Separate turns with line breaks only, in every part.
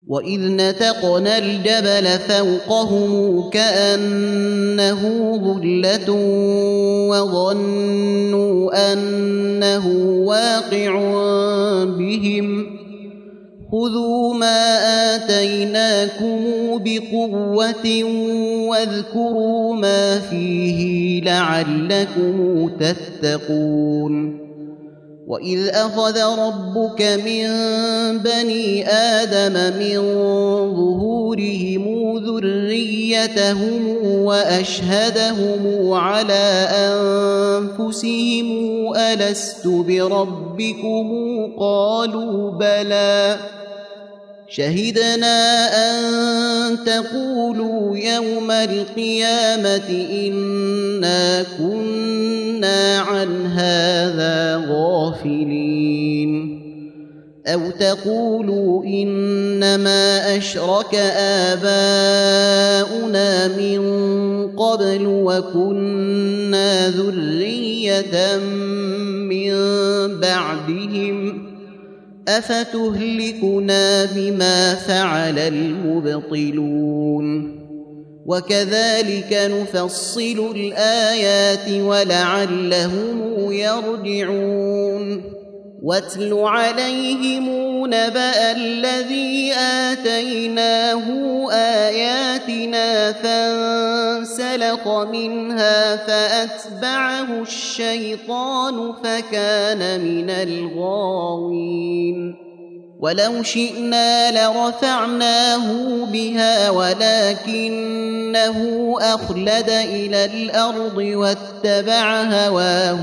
وإذ نتقنا الجبل فوقهم كأنه ظلة وظنوا أنه واقع بهم خذوا ما آتيناكم بقوة واذكروا ما فيه لعلكم تتقون وإذ أخذ ربك من بني آدم من ظهورهم ذريتهم وأشهدهم على أنفسهم ألست بربكم قالوا بلى شهدنا أن تقولوا يوم القيامة إنا كنا عن هذا غافلين أو تقولوا إنما أشرك آباؤنا من قبل وكنا ذرية من بعدهم أفتهلكنا بما فعل المبطلون وكذلك نفصل الآيات ولعلهم يرجعون واتل عليهم نبأ الذي آتيناه آياتنا فانسلخ منها فأتبعه الشيطان فكان من الغاوين ولو شئنا لرفعناه بها ولكنه أخلد إلى الأرض واتبع هواه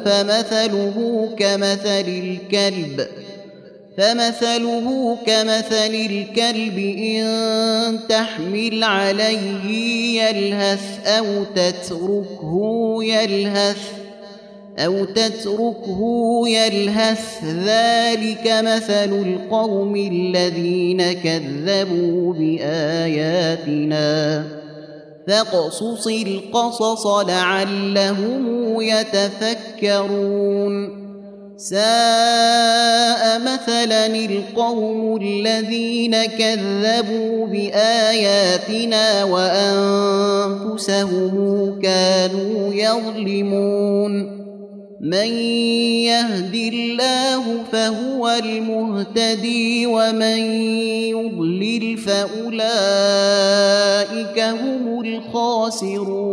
فمثله كمثل الكلب إن تحمل عليه يلهث أو تتركه يلهث ذلك مثل القوم الذين كذبوا بآياتنا فاقصص القصص لعلهم يتفكرون ساء مثلا القوم الذين كذبوا بآياتنا وأنفسهم كانوا يظلمون من يهد الله فهو المهتدي ومن يضلل فأولئك هم الخاسرون